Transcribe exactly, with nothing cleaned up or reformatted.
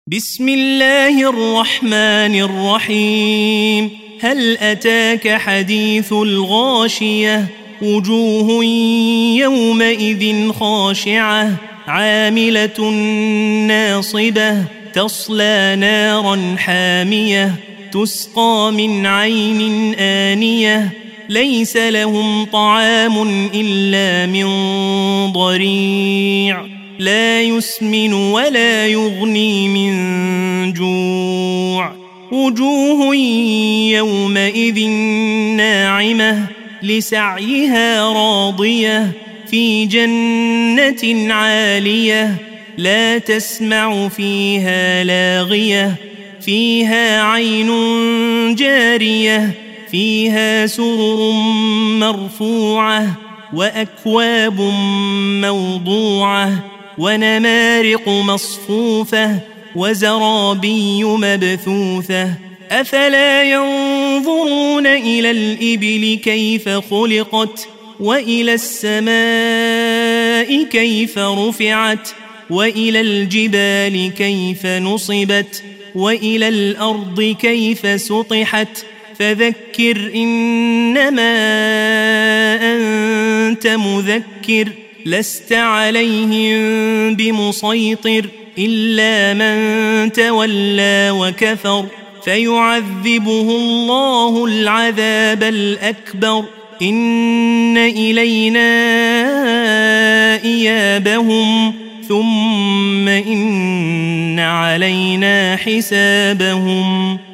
بسم الله الرحمن الرحيم. هل أتاك حديث الغاشية؟ وجوه يومئذ خاشعة عاملة ناصبة تصلى نارا حامية تسقى من عين آنية ليس لهم طعام إلا من ضريع لا يسمن ولا يغني من جوع. وجوه يومئذ ناعمة لسعيها راضية في جنة عالية لا تسمع فيها لاغية فيها عين جارية فيها سرر مرفوعة وأكواب موضوعة ونمارق مصفوفة وزرابي مبثوثة. أفلا ينظرون إلى الإبل كيف خلقت وإلى السماء كيف رفعت وإلى الجبال كيف نصبت وإلى الأرض كيف سطحت. فذكر إنما أنت مذكر لست عليهم بمسيطر إلا من تولى وكفر فيعذبه الله العذاب الأكبر. إن إلينا إيابهم ثم إن علينا حسابهم.